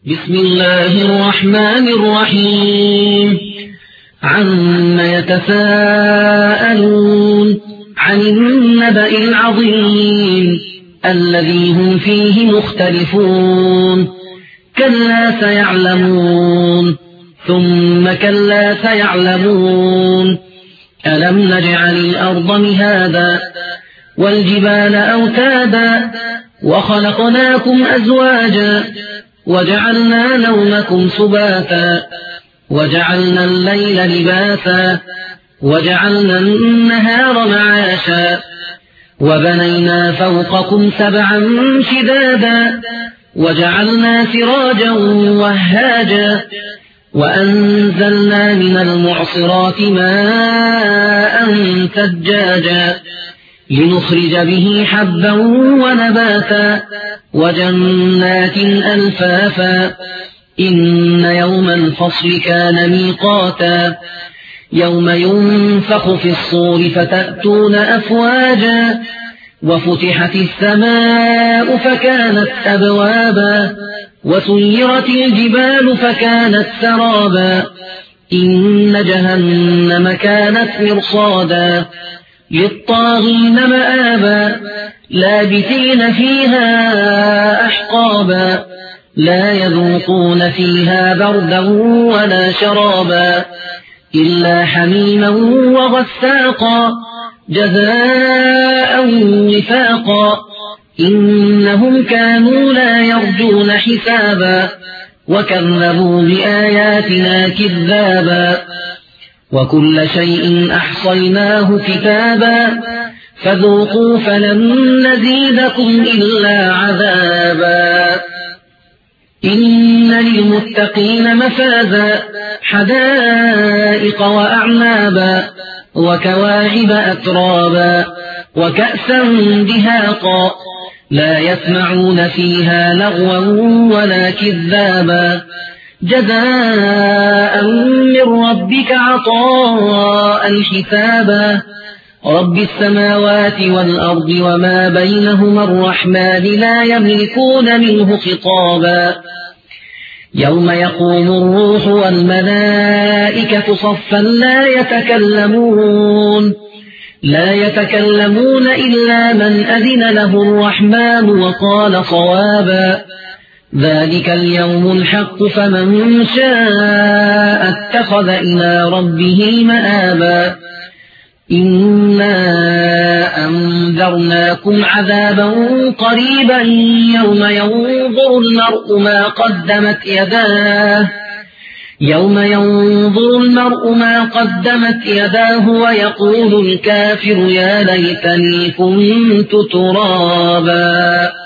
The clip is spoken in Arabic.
بسم الله الرحمن الرحيم عما يتساءلون عن النبأ العظيم الذي هم فيه مختلفون كلا سيعلمون ثم كلا سيعلمون ألم نجعل الأرض مهادا والجبال أوتادا وخلقناكم أزواجا وجعلنا نومكم سباتا وجعلنا الليل لباسا وجعلنا النهار معاشا وبنينا فوقكم سبعا شدادا وجعلنا سراجا وهاجا وأنزلنا من المعصرات ماء ثجاجا لنخرج به حبا ونباتا وجنات ألفافا إن يوم الفصل كان ميقاتا يوم ينفخ في الصور فتأتون أفواجا وفتحت السماء فكانت أبوابا وسيرت الجبال فكانت سرابا إن جهنم كانت مرصادا للطاغين مآبا لابثين فيها أحقابا لا يذوقون فيها بردا ولا شرابا إلا حميما وغساقا جزاء وفاقا إنهم كانوا لا يرجون حسابا وكذبوا بآياتنا كذابا وكل شيء أحصيناه كتابا فذوقوا فلن نزيدكم إلا عذابا إن للمتقين مفازا حدائق وأعنابا وكواعب أترابا وكأسا دهاقا لا يسمعون فيها لغوا ولا كذابا جزاء من ربك عطاء حسابا رب السماوات والأرض وما بينهما الرحمن لا يملكون منه خطابا يوم يقوم الروح والملائكة صفا لا يتكلمون إلا من أذن له الرحمن وقال صوابا ذلك اليوم الحق فمن شاء اتخذ إلى ربه مآبا إنا أنذرناكم عذابا قريبا يوم ينظر المرء ما قدمت يداه ويقول الكافر يا ليتني كنت ترابا